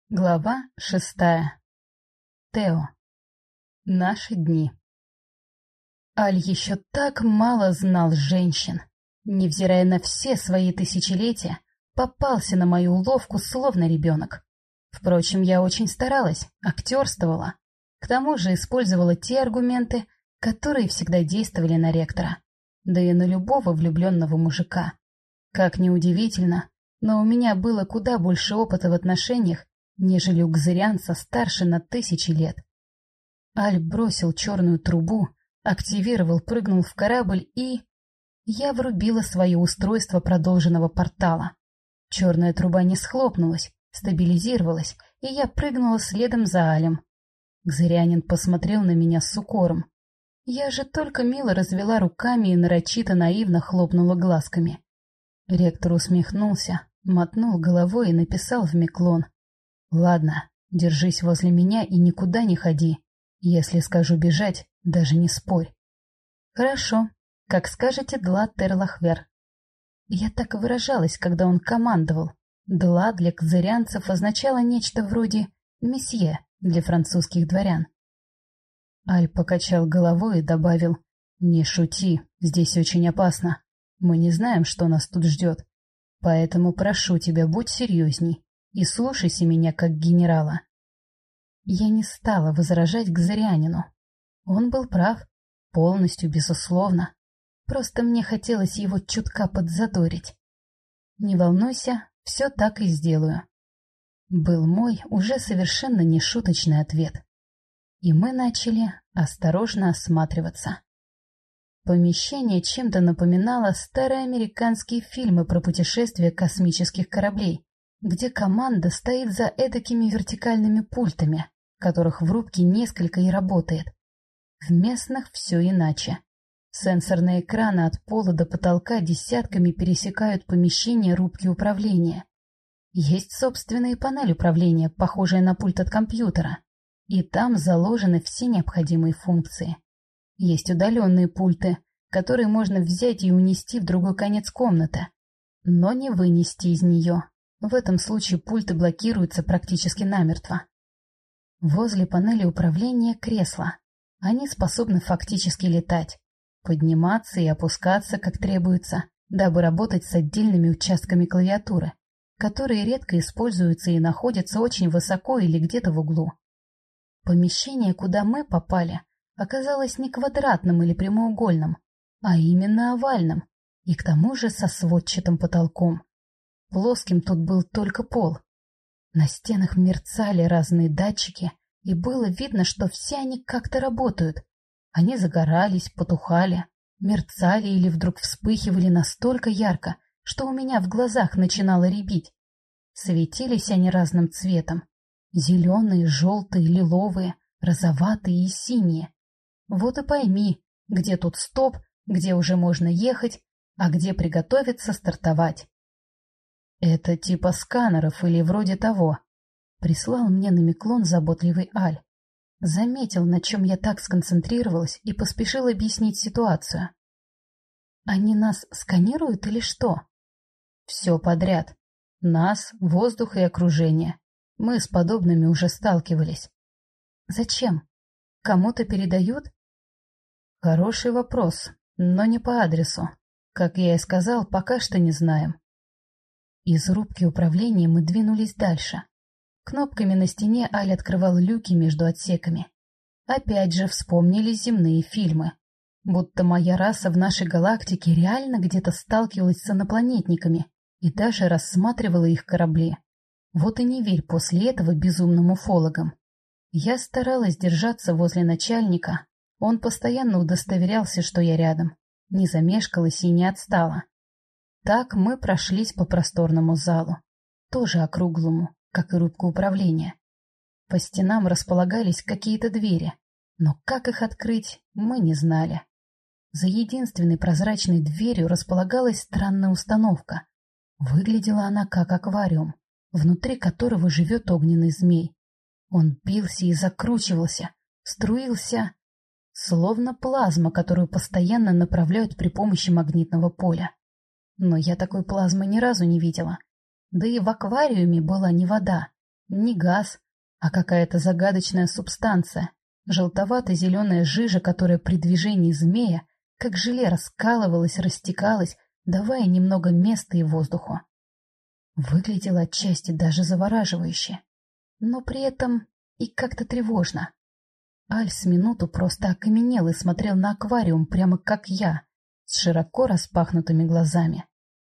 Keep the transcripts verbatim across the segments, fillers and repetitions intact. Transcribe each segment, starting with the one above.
Глава шестая. Тео. Наши дни. Аль еще так мало знал женщин. Невзирая на все свои тысячелетия, попался на мою уловку словно ребенок. Впрочем, я очень старалась, актерствовала. К тому же использовала те аргументы, которые всегда действовали на ректора, да и на любого влюбленного мужика. Как ни удивительно, но у меня было куда больше опыта в отношениях, нежели у кзырянца старше на тысячи лет. Аль бросил черную трубу, активировал, прыгнул в корабль и... Я врубила свое устройство продолженного портала. Черная труба не схлопнулась, стабилизировалась, и я прыгнула следом за Алем. Кзырянин посмотрел на меня с укором. Я же только мило развела руками и нарочито наивно хлопнула глазками. Ректор усмехнулся, мотнул головой и написал в меклон: «Ладно, держись возле меня и никуда не ходи. Если скажу бежать, даже не спорь». «Хорошо, как скажете, Дла Терлахвер». Я так и выражалась, когда он командовал. Дла для кзырянцев означало нечто вроде «месье» для французских дворян. Аль покачал головой и добавил: «Не шути, здесь очень опасно. Мы не знаем, что нас тут ждет. Поэтому прошу тебя, будь серьезней и слушайся меня как генерала». Я не стала возражать кзырянину. Он был прав, полностью, безусловно. Просто мне хотелось его чутка подзадорить. «Не волнуйся, все так и сделаю», был мой уже совершенно нешуточный ответ. И мы начали осторожно осматриваться. Помещение чем-то напоминало старые американские фильмы про путешествия космических кораблей, где команда стоит за эдакими вертикальными пультами, которых в рубке несколько и работает. В местных все иначе. Сенсорные экраны от пола до потолка десятками пересекают помещение рубки управления. Есть собственные панели управления, похожие на пульт от компьютера, и там заложены все необходимые функции. Есть удаленные пульты, которые можно взять и унести в другой конец комнаты, но не вынести из нее. В этом случае пульты блокируются практически намертво. Возле панели управления кресла. Они способны фактически летать, подниматься и опускаться, как требуется, дабы работать с отдельными участками клавиатуры, которые редко используются и находятся очень высоко или где-то в углу. Помещение, куда мы попали, оказалось не квадратным или прямоугольным, а именно овальным, и к тому же со сводчатым потолком. Плоским тут был только пол. На стенах мерцали разные датчики, и было видно, что все они как-то работают. Они загорались, потухали, мерцали или вдруг вспыхивали настолько ярко, что у меня в глазах начинало рябить. Светились они разным цветом: зеленые, желтые, лиловые, розоватые и синие. Вот и пойми, где тут стоп, где уже можно ехать, а где приготовиться стартовать. «Это типа сканеров или вроде того», — прислал мне на меклон заботливый Аль. Заметил, на чем я так сконцентрировалась, и поспешил объяснить ситуацию. «Они нас сканируют или что?» «Все подряд. Нас, воздух и окружение. Мы с подобными уже сталкивались». «Зачем? Кому-то передают?» «Хороший вопрос, но не по адресу. Как я и сказал, пока что не знаем». Из рубки управления мы двинулись дальше. Кнопками на стене Аль открывал люки между отсеками. Опять же вспомнились земные фильмы. Будто моя раса в нашей галактике реально где-то сталкивалась с инопланетниками и даже рассматривала их корабли. Вот и не верь после этого безумным уфологам. Я старалась держаться возле начальника. Он постоянно удостоверялся, что я рядом. Не замешкалась и не отстала. Так мы прошлись по просторному залу, тоже округлому, как и рубка управления. По стенам располагались какие-то двери, но как их открыть, мы не знали. За единственной прозрачной дверью располагалась странная установка. Выглядела она как аквариум, внутри которого живет огненный змей. Он бился и закручивался, струился, словно плазма, которую постоянно направляют при помощи магнитного поля. Но я такой плазмы ни разу не видела. Да и в аквариуме была не вода, Не газ, а какая-то загадочная субстанция, желтовато-зеленая жижа, которая при движении змея, как желе, раскалывалась, растекалась, давая немного места и воздуху. Выглядело отчасти даже завораживающе, но при этом и как-то тревожно. Аль с минуту просто окаменел и смотрел на аквариум, прямо как я, с широко распахнутыми глазами.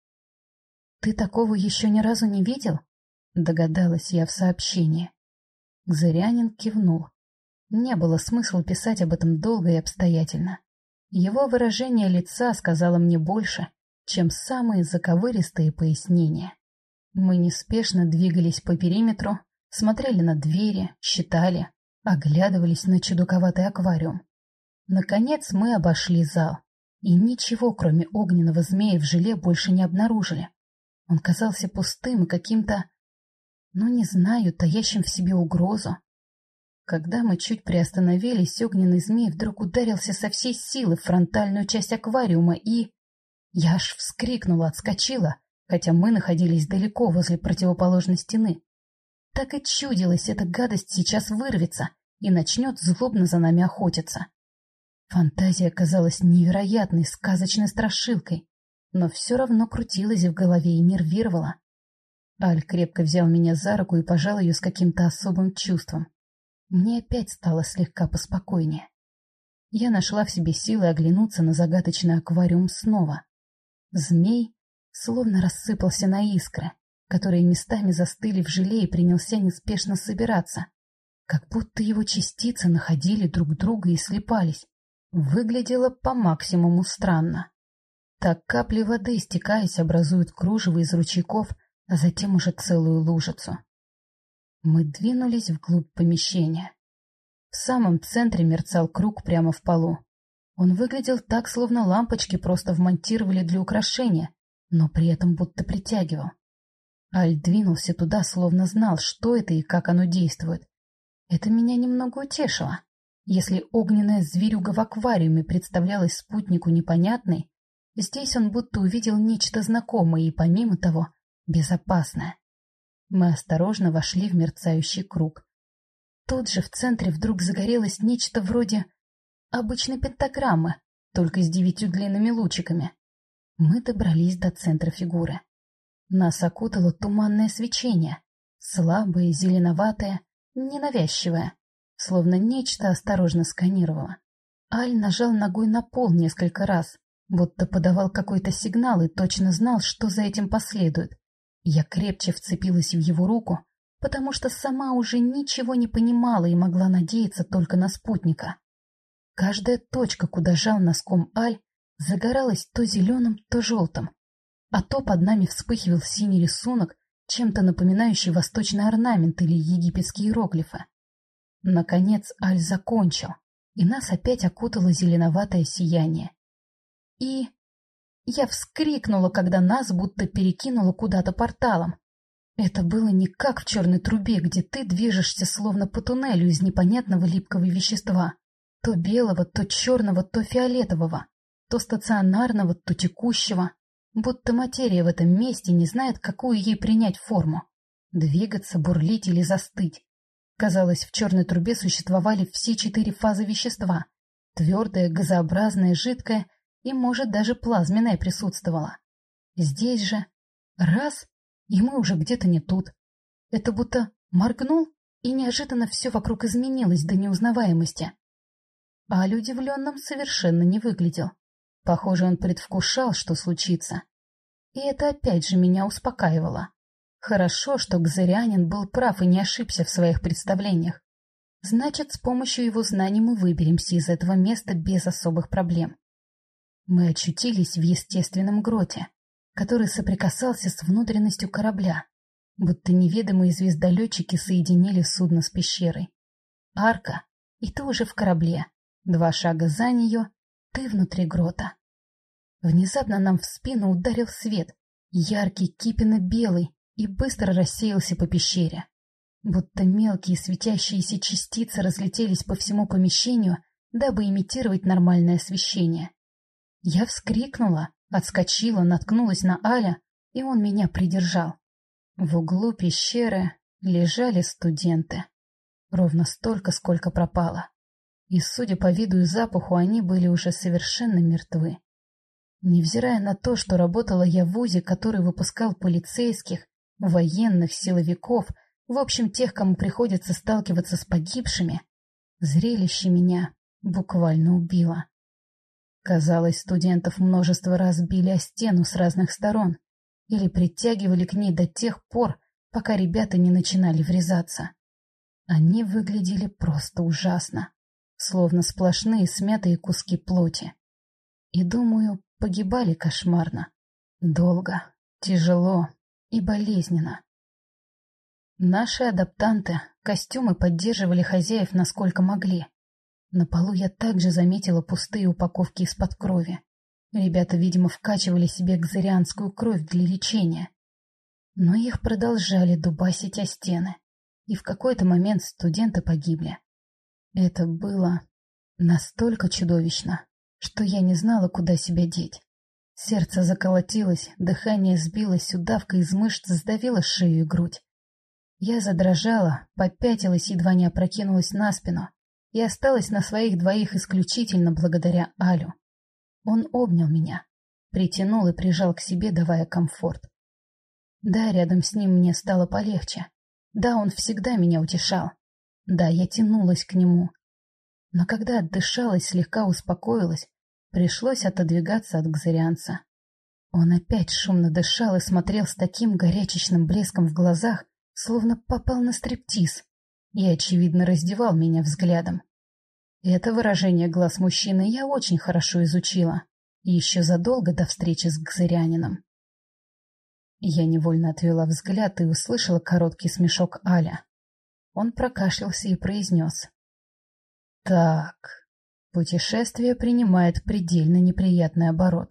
«Ты такого еще ни разу не видел?» — догадалась я в сообщении. Зырянин кивнул. Не было смысла писать об этом долго и обстоятельно. Его выражение лица сказало мне больше, чем самые заковыристые пояснения. Мы неспешно двигались по периметру, смотрели на двери, считали, оглядывались на чудаковатый аквариум. Наконец мы обошли зал, и ничего, кроме огненного змея в желе, больше не обнаружили. Он казался пустым и каким-то, ну не знаю, таящим в себе угрозу. Когда мы чуть приостановились, огненный змей вдруг ударился со всей силы в фронтальную часть аквариума, и... Я аж вскрикнула, отскочила, хотя мы находились далеко возле противоположной стены. Так и чудилось, эта гадость сейчас вырвется и начнет злобно за нами охотиться. Фантазия казалась невероятной, сказочной страшилкой, но все равно крутилась в голове и нервировала. Аль крепко взял меня за руку и пожал ее с каким-то особым чувством. Мне опять стало слегка поспокойнее. Я нашла в себе силы оглянуться на загадочный аквариум снова. Змей словно рассыпался на искры, которые местами застыли в желе, и принялся неспешно собираться, как будто его частицы находили друг друга и слипались. Выглядело по максимуму странно. Так капли воды, стекаясь, образуют кружево из ручейков, а затем уже целую лужицу. Мы двинулись вглубь помещения. В самом центре мерцал круг прямо в полу. Он выглядел так, словно лампочки просто вмонтировали для украшения, но при этом будто притягивал. Аль двинулся туда, словно знал, что это и как оно действует. Это меня немного утешило. Если огненная зверюга в аквариуме представлялась спутнику непонятной, здесь он будто увидел нечто знакомое и, помимо того, безопасное. Мы осторожно вошли в мерцающий круг. Тут же в центре вдруг загорелось нечто вроде обычной пентаграммы, только с девятью длинными лучиками. Мы добрались до центра фигуры. Нас окутало туманное свечение, слабое, зеленоватое, ненавязчивое, словно нечто осторожно сканировало. Аль нажал ногой на пол несколько раз, будто подавал какой-то сигнал и точно знал, что за этим последует. Я крепче вцепилась в его руку, потому что сама уже ничего не понимала и могла надеяться только на спутника. Каждая точка, куда жал носком Аль, загоралась то зеленым, то желтым, а то под нами вспыхивал синий рисунок, чем-то напоминающий восточный орнамент или египетские иероглифы. Наконец Аль закончил, и нас опять окутало зеленоватое сияние. И... Я вскрикнула, когда нас будто перекинуло куда-то порталом. Это было не как в черной трубе, где ты движешься словно по туннелю из непонятного липкого вещества. То белого, то черного, то фиолетового, то стационарного, то текущего. Будто материя в этом месте не знает, какую ей принять форму. Двигаться, бурлить или застыть. Казалось, в черной трубе существовали все четыре фазы вещества. Твердое, газообразное, жидкое и, может, даже плазменное присутствовало. Здесь же раз, и мы уже где-то не тут. Это будто моргнул, и неожиданно все вокруг изменилось до неузнаваемости. Аль удивленным совершенно не выглядел. Похоже, он предвкушал, что случится. И это опять же меня успокаивало. Хорошо, что Гзырянин был прав и не ошибся в своих представлениях. Значит, с помощью его знаний мы выберемся из этого места без особых проблем. Мы очутились в естественном гроте, который соприкасался с внутренностью корабля, будто неведомые звездолетчики соединили судно с пещерой. Арка, и ты уже в корабле, два шага за нее, ты внутри грота. Внезапно нам в спину ударил свет, яркий, кипенно-белый, и быстро рассеялся по пещере. Будто мелкие светящиеся частицы разлетелись по всему помещению, дабы имитировать нормальное освещение. Я вскрикнула, отскочила, наткнулась на Аля, и он меня придержал. В углу пещеры лежали студенты. Ровно столько, сколько пропало. И, судя по виду и запаху, они были уже совершенно мертвы. Невзирая на то, что работала я в вузе, который выпускал полицейских, военных, силовиков, в общем, тех, кому приходится сталкиваться с погибшими, зрелище меня буквально убило. Казалось, студентов множество раз били о стену с разных сторон или притягивали к ней до тех пор, пока ребята не начинали врезаться. Они выглядели просто ужасно, словно сплошные смятые куски плоти. И, думаю, погибали кошмарно, долго, тяжело и болезненно. Наши адаптанты костюмы поддерживали хозяев насколько могли. На полу я также заметила пустые упаковки из-под крови. Ребята, видимо, вкачивали себе кзарианскую кровь для лечения. Но их продолжали дубасить о стены, и в какой-то момент студенты погибли. Это было настолько чудовищно, что я не знала, куда себя деть. Сердце заколотилось, дыхание сбилось, удавка из мышц сдавила шею и грудь. Я задрожала, попятилась, едва не опрокинулась на спину и осталась на своих двоих исключительно благодаря Алю. Он обнял меня, притянул и прижал к себе, давая комфорт. Да, рядом с ним мне стало полегче. Да, он всегда меня утешал. Да, я тянулась к нему. Но когда отдышалась, слегка успокоилась, пришлось отодвигаться от кзарианца. Он опять шумно дышал и смотрел с таким горячечным блеском в глазах, словно попал на стриптиз, и, очевидно, раздевал меня взглядом. Это выражение глаз мужчины я очень хорошо изучила, еще задолго до встречи с кзарианином. Я невольно отвела взгляд и услышала короткий смешок Аля. Он прокашлялся и произнес: «Так, путешествие принимает предельно неприятный оборот.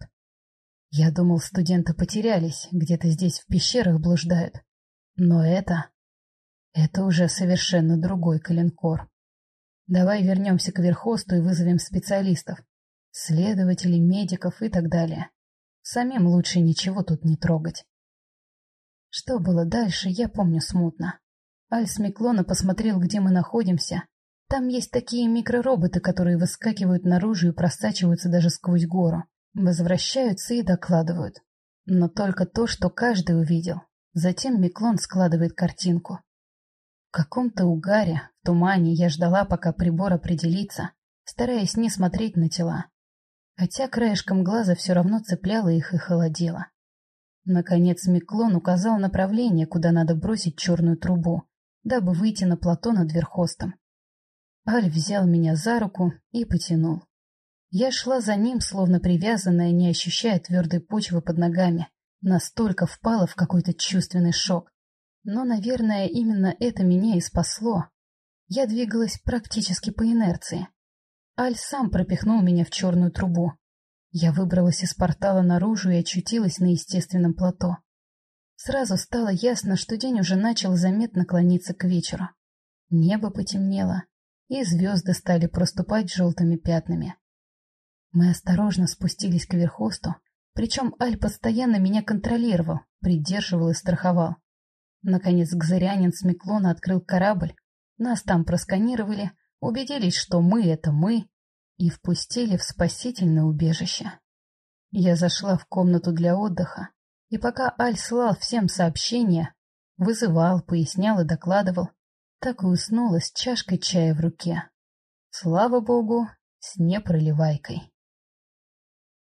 Я думал, студенты потерялись, где-то здесь в пещерах блуждают. Но это... это уже совершенно другой коленкор. Давай вернемся к верхосту и вызовем специалистов, следователей, медиков и так далее. Самим лучше ничего тут не трогать». Что было дальше, я помню смутно. Аль с Миклона посмотрел, где мы находимся. Там есть такие микророботы, которые выскакивают наружу и просачиваются даже сквозь гору. Возвращаются и докладывают. Но только то, что каждый увидел. Затем Миклон складывает картинку. В каком-то угаре, в тумане я ждала, пока прибор определится, стараясь не смотреть на тела. Хотя краешком глаза все равно цепляла их и холодела. Наконец Миклон указал направление, куда надо бросить черную трубу, дабы выйти на плато над верхостом. Аль взял меня за руку и потянул. Я шла за ним, словно привязанная, не ощущая твердой почвы под ногами, настолько впала в какой-то чувственный шок. Но, наверное, именно это меня и спасло. Я двигалась практически по инерции. Аль сам пропихнул меня в черную трубу. Я выбралась из портала наружу и очутилась на естественном плато. Сразу стало ясно, что день уже начал заметно клониться к вечеру. Небо потемнело, и звезды стали проступать желтыми пятнами. Мы осторожно спустились к верхосту, причем Аль постоянно меня контролировал, придерживал и страховал. Наконец кзарианин с Миклона открыл корабль, нас там просканировали, убедились, что мы — это мы, и впустили в спасительное убежище. Я зашла в комнату для отдыха, и пока Аль слал всем сообщения, вызывал, пояснял и докладывал, так и уснула с чашкой чая в руке. Слава богу, с непроливайкой.